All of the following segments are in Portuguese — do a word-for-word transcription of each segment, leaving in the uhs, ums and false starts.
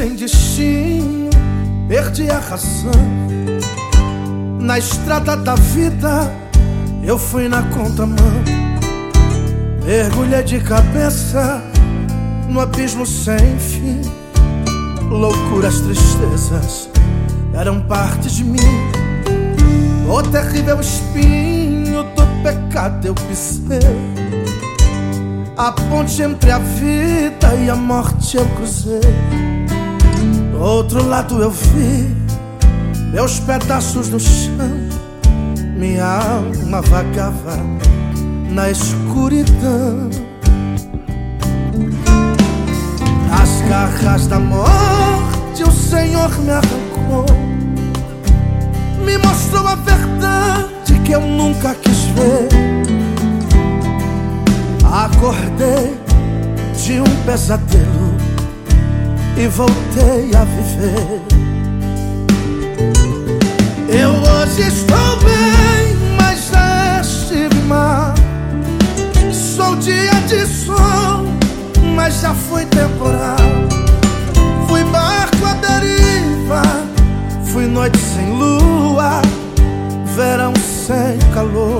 sem destino, perdi a razão. Na estrada da vida eu fui na contramão. Mergulhei de cabeça no abismo sem fim. Loucuras, tristezas eram parte de mim. O terrível espinho do pecado eu pisei. A ponte entre a vida e a morte eu cruzei. Do outro lado eu vi meus pedaços no chão. Minha alma vagava na escuridão. Nas garras da morte o Senhor me arrancou. Me mostrou a verdade que eu nunca quis ver. Acordei de um pesadelo e voltei a viver. Eu hoje estou bem, mas já estive mal. Sou dia de sol, mas já fui temporal. Fui barco à deriva, fui noite sem lua, verão sem calor.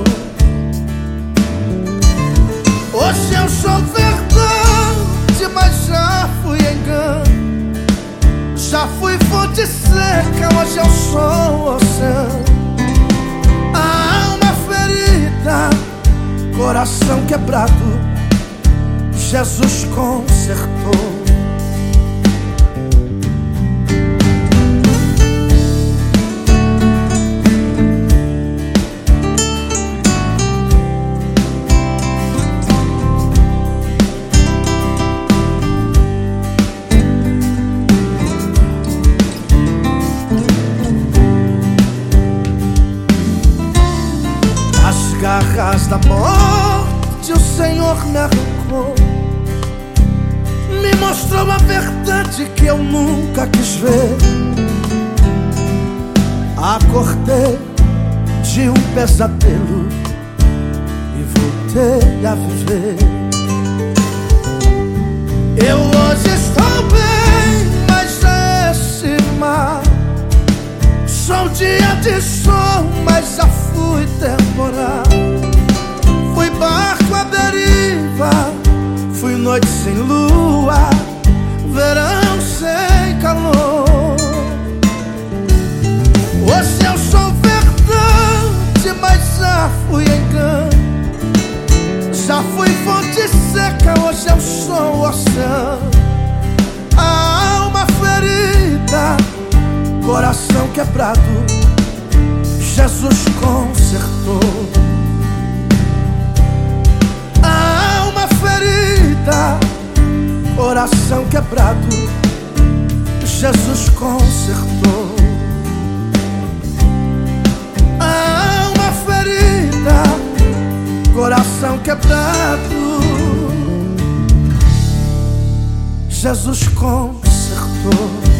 Hoje eu sou verdade, mas já fui engano. Já fui fonte seca, hoje eu sou oceano. A alma ferida, coração quebrado, Jesus consertou. Garras da morte o Senhor me arrancou. Me mostrou a verdade que eu nunca quis ver. Acordei de um pesadelo e voltei a viver. Eu hoje estou bem, mas já estive mal. Sou dia de sol, mas já fui temporal. Fui barco à deriva, fui noite sem lua, verão sem calor. Hoje eu sou verdade, mas já fui engano. Já fui fonte seca, hoje eu sou oceano. A alma ferida, coração quebrado, Jesus consertou. A alma ferida, coração quebrado, Jesus consertou. A alma ferida, coração quebrado, Jesus consertou.